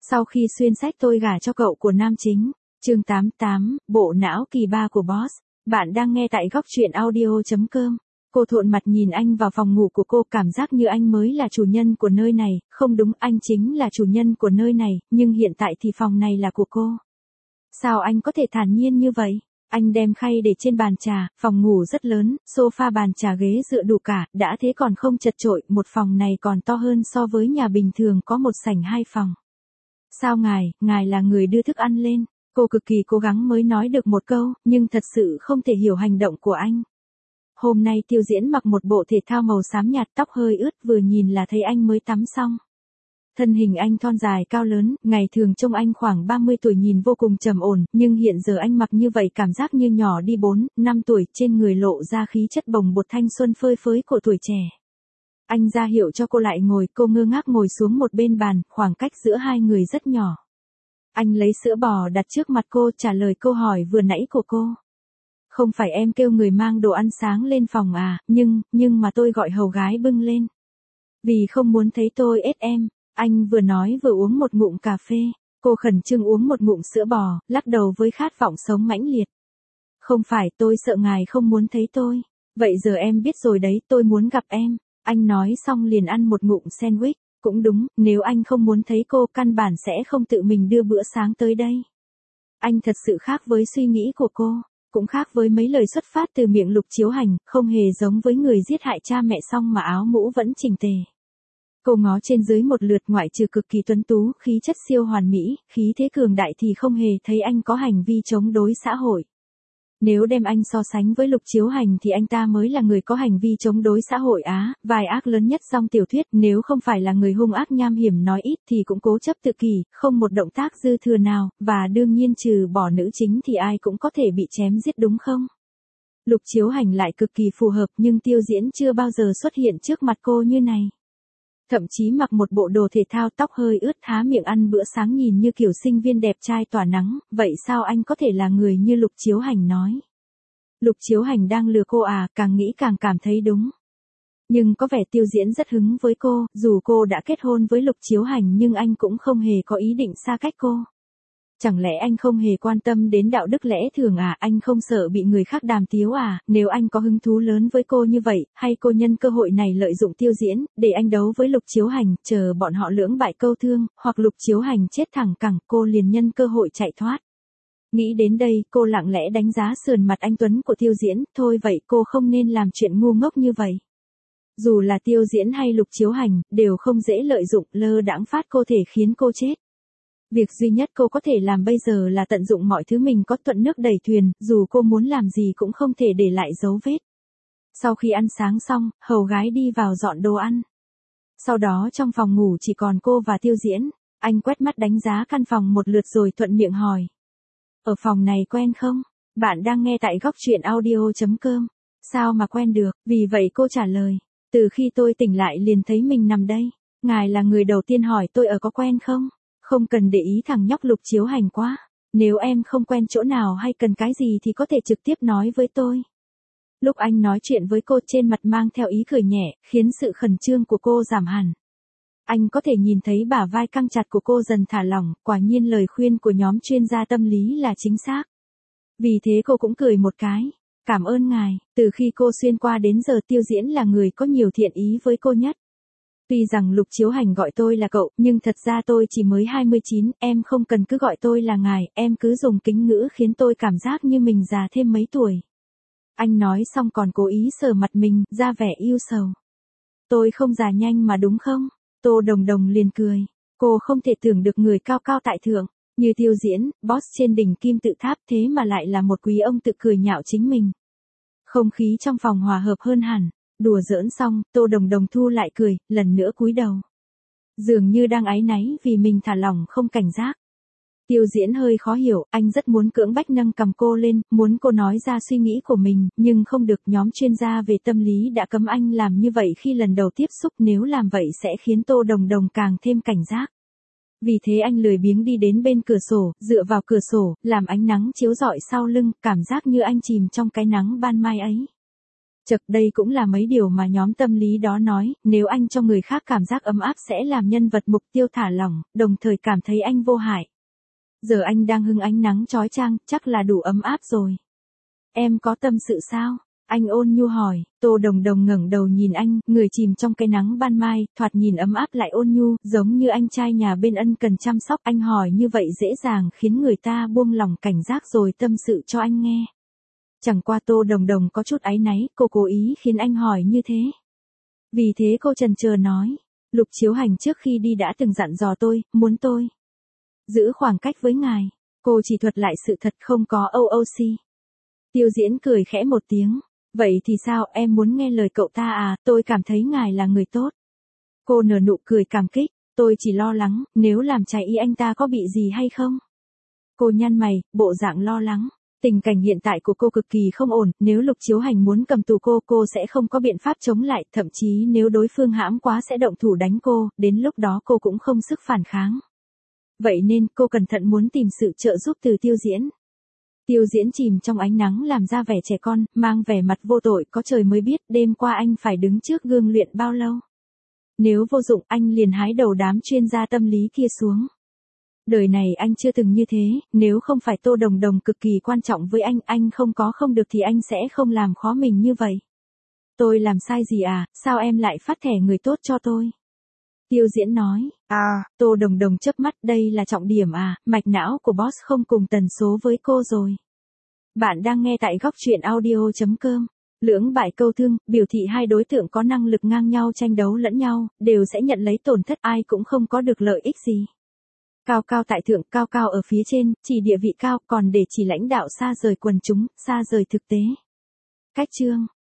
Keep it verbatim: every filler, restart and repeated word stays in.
Sau khi xuyên sách Tôi gả cho cậu của nam chính, chương tám mươi tám, bộ não kỳ ba của boss. Bạn đang nghe tại góc truyện audio chấm com. Cô thuộn mặt nhìn anh vào phòng ngủ của cô, cảm giác như anh mới là chủ nhân của nơi này. Không đúng, anh chính là chủ nhân của nơi này, nhưng hiện tại thì phòng này là của cô. Sao anh có thể thản nhiên như vậy? Anh đem khay để trên bàn trà, phòng ngủ rất lớn, sofa bàn trà ghế dựa đủ cả, đã thế còn không chật chội, một phòng này còn to hơn so với nhà bình thường có một sảnh hai phòng. Sao ngài, ngài là người đưa thức ăn lên? Cô cực kỳ cố gắng mới nói được một câu, nhưng thật sự không thể hiểu hành động của anh. Hôm nay Tiêu Diễn mặc một bộ thể thao màu xám nhạt, tóc hơi ướt, vừa nhìn là thấy anh mới tắm xong. Thân hình anh thon dài cao lớn, ngày thường trông anh khoảng ba mươi tuổi, nhìn vô cùng trầm ổn, nhưng hiện giờ anh mặc như vậy cảm giác như nhỏ đi bốn, năm tuổi, trên người lộ ra khí chất bồng bột thanh xuân phơi phới của tuổi trẻ. Anh ra hiệu cho cô lại ngồi, cô ngơ ngác ngồi xuống một bên bàn, khoảng cách giữa hai người rất nhỏ. Anh lấy sữa bò đặt trước mặt cô, trả lời câu hỏi vừa nãy của cô. Không phải em kêu người mang đồ ăn sáng lên phòng à, nhưng, nhưng mà tôi gọi hầu gái bưng lên. Vì không muốn thấy tôi ết em. Anh vừa nói vừa uống một ngụm cà phê, cô khẩn trương uống một ngụm sữa bò, lắc đầu với khát vọng sống mãnh liệt. Không phải, tôi sợ ngài không muốn thấy tôi. Vậy giờ em biết rồi đấy, tôi muốn gặp em. Anh nói xong liền ăn một ngụm sandwich. Cũng đúng, nếu anh không muốn thấy cô, căn bản sẽ không tự mình đưa bữa sáng tới đây. Anh thật sự khác với suy nghĩ của cô, cũng khác với mấy lời xuất phát từ miệng Lục Chiếu Hành, không hề giống với người giết hại cha mẹ xong mà áo mũ vẫn chỉnh tề. Cô ngó trên dưới một lượt, ngoại trừ cực kỳ tuấn tú, khí chất siêu hoàn mỹ, khí thế cường đại thì không hề thấy anh có hành vi chống đối xã hội. Nếu đem anh so sánh với Lục Chiếu Hành thì anh ta mới là người có hành vi chống đối xã hội á, vài ác lớn nhất trong tiểu thuyết, nếu không phải là người hung ác nham hiểm nói ít thì cũng cố chấp tự kỷ, không một động tác dư thừa nào, và đương nhiên trừ bỏ nữ chính thì ai cũng có thể bị chém giết đúng không? Lục Chiếu Hành lại cực kỳ phù hợp, nhưng Tiêu Diễn chưa bao giờ xuất hiện trước mặt cô như này. Thậm chí mặc một bộ đồ thể thao, tóc hơi ướt, há miệng ăn bữa sáng nhìn như kiểu sinh viên đẹp trai tỏa nắng, vậy sao anh có thể là người như Lục Chiếu Hành nói? Lục Chiếu Hành đang lừa cô à, càng nghĩ càng cảm thấy đúng. Nhưng có vẻ Tiêu Diễn rất hứng với cô, dù cô đã kết hôn với Lục Chiếu Hành nhưng anh cũng không hề có ý định xa cách cô. Chẳng lẽ anh không hề quan tâm đến đạo đức lẽ thường à, anh không sợ bị người khác đàm tiếu à, nếu anh có hứng thú lớn với cô như vậy, hay cô nhân cơ hội này lợi dụng Tiêu Diễn, để anh đấu với Lục Chiếu Hành, chờ bọn họ lưỡng bại câu thương, hoặc Lục Chiếu Hành chết thẳng cẳng, cô liền nhân cơ hội chạy thoát. Nghĩ đến đây, cô lặng lẽ đánh giá sườn mặt anh tuấn của Tiêu Diễn, thôi vậy cô không nên làm chuyện ngu ngốc như vậy. Dù là Tiêu Diễn hay Lục Chiếu Hành, đều không dễ lợi dụng, lơ đãng phát cô thể khiến cô chết. Việc duy nhất cô có thể làm bây giờ là tận dụng mọi thứ mình có, thuận nước đẩy thuyền, dù cô muốn làm gì cũng không thể để lại dấu vết. Sau khi ăn sáng xong, hầu gái đi vào dọn đồ ăn. Sau đó trong phòng ngủ chỉ còn cô và Tiêu Diễn, anh quét mắt đánh giá căn phòng một lượt rồi thuận miệng hỏi. Ở phòng này quen không? Bạn đang nghe tại góc truyện audio chấm com. Sao mà quen được, vì vậy cô trả lời. Từ khi tôi tỉnh lại liền thấy mình nằm đây. Ngài là người đầu tiên hỏi tôi ở có quen không? Không cần để ý thằng nhóc Lục Chiếu Hành quá. Nếu em không quen chỗ nào hay cần cái gì thì có thể trực tiếp nói với tôi. Lúc anh nói chuyện với cô, trên mặt mang theo ý cười nhẹ, khiến sự khẩn trương của cô giảm hẳn. Anh có thể nhìn thấy bả vai căng chặt của cô dần thả lỏng, quả nhiên lời khuyên của nhóm chuyên gia tâm lý là chính xác. Vì thế cô cũng cười một cái. Cảm ơn ngài, từ khi cô xuyên qua đến giờ Tiêu Diễn là người có nhiều thiện ý với cô nhất. Tuy rằng Lục Chiếu Hành gọi tôi là cậu, nhưng thật ra tôi chỉ mới hai mươi chín, em không cần cứ gọi tôi là ngài, em cứ dùng kính ngữ khiến tôi cảm giác như mình già thêm mấy tuổi. Anh nói xong còn cố ý sờ mặt mình, ra vẻ yêu sầu. Tôi không già nhanh mà đúng không? Tô Đồng Đồng liền cười. Cô không thể tưởng được người cao cao tại thượng, như Tiêu Diễn, boss trên đỉnh kim tự tháp, thế mà lại là một quý ông tự cười nhạo chính mình. Không khí trong phòng hòa hợp hơn hẳn. Đùa giỡn xong, Tô Đồng Đồng thu lại cười, lần nữa cúi đầu. Dường như đang áy náy vì mình thả lỏng không cảnh giác. Tiêu Diễn hơi khó hiểu, anh rất muốn cưỡng bách nâng cầm cô lên, muốn cô nói ra suy nghĩ của mình, nhưng không được, nhóm chuyên gia về tâm lý đã cấm anh làm như vậy khi lần đầu tiếp xúc, nếu làm vậy sẽ khiến Tô Đồng Đồng càng thêm cảnh giác. Vì thế anh lười biếng đi đến bên cửa sổ, dựa vào cửa sổ, làm ánh nắng chiếu rọi sau lưng, cảm giác như anh chìm trong cái nắng ban mai ấy. Chật, đây cũng là mấy điều mà nhóm tâm lý đó nói, nếu anh cho người khác cảm giác ấm áp sẽ làm nhân vật mục tiêu thả lỏng, đồng thời cảm thấy anh vô hại. Giờ anh đang hứng ánh nắng chói chang, chắc là đủ ấm áp rồi. Em có tâm sự sao? Anh ôn nhu hỏi. Tô Đồng Đồng ngẩng đầu nhìn anh, người chìm trong cái nắng ban mai, thoạt nhìn ấm áp lại ôn nhu, giống như anh trai nhà bên ân cần chăm sóc. Anh hỏi như vậy dễ dàng khiến người ta buông lỏng cảnh giác rồi tâm sự cho anh nghe. Chẳng qua Tô Đồng Đồng có chút áy náy, cô cố ý khiến anh hỏi như thế. Vì thế cô chần chờ nói, Lục Chiếu Hành trước khi đi đã từng dặn dò tôi, muốn tôi giữ khoảng cách với ngài. Cô chỉ thuật lại sự thật, không có ô ô xê. Tiêu Diễn cười khẽ một tiếng. Vậy thì sao, em muốn nghe lời cậu ta à, tôi cảm thấy ngài là người tốt. Cô nở nụ cười cảm kích, tôi chỉ lo lắng, nếu làm trái ý anh ta có bị gì hay không? Cô nhăn mày, bộ dạng lo lắng. Tình cảnh hiện tại của cô cực kỳ không ổn, nếu Lục Chiếu Hành muốn cầm tù cô, cô sẽ không có biện pháp chống lại, thậm chí nếu đối phương hãm quá sẽ động thủ đánh cô, đến lúc đó cô cũng không sức phản kháng. Vậy nên, cô cẩn thận muốn tìm sự trợ giúp từ Tiêu Diễn. Tiêu Diễn chìm trong ánh nắng làm ra vẻ trẻ con, mang vẻ mặt vô tội, có trời mới biết đêm qua anh phải đứng trước gương luyện bao lâu. Nếu vô dụng, anh liền hái đầu đám chuyên gia tâm lý kia xuống. Đời này anh chưa từng như thế, nếu không phải Tô Đồng Đồng cực kỳ quan trọng với anh, anh không có không được thì anh sẽ không làm khó mình như vậy. Tôi làm sai gì à, sao em lại phát thẻ người tốt cho tôi? Tiêu Diễn nói, à, Tô Đồng Đồng chớp mắt, đây là trọng điểm à, mạch não của boss không cùng tần số với cô rồi. Bạn đang nghe tại góc truyện audio chấm com. Lưỡng bại câu thương, biểu thị hai đối tượng có năng lực ngang nhau tranh đấu lẫn nhau, đều sẽ nhận lấy tổn thất, ai cũng không có được lợi ích gì. Cao cao tại thượng, cao cao ở phía trên, chỉ địa vị cao, còn để chỉ lãnh đạo xa rời quần chúng, xa rời thực tế. Cách chương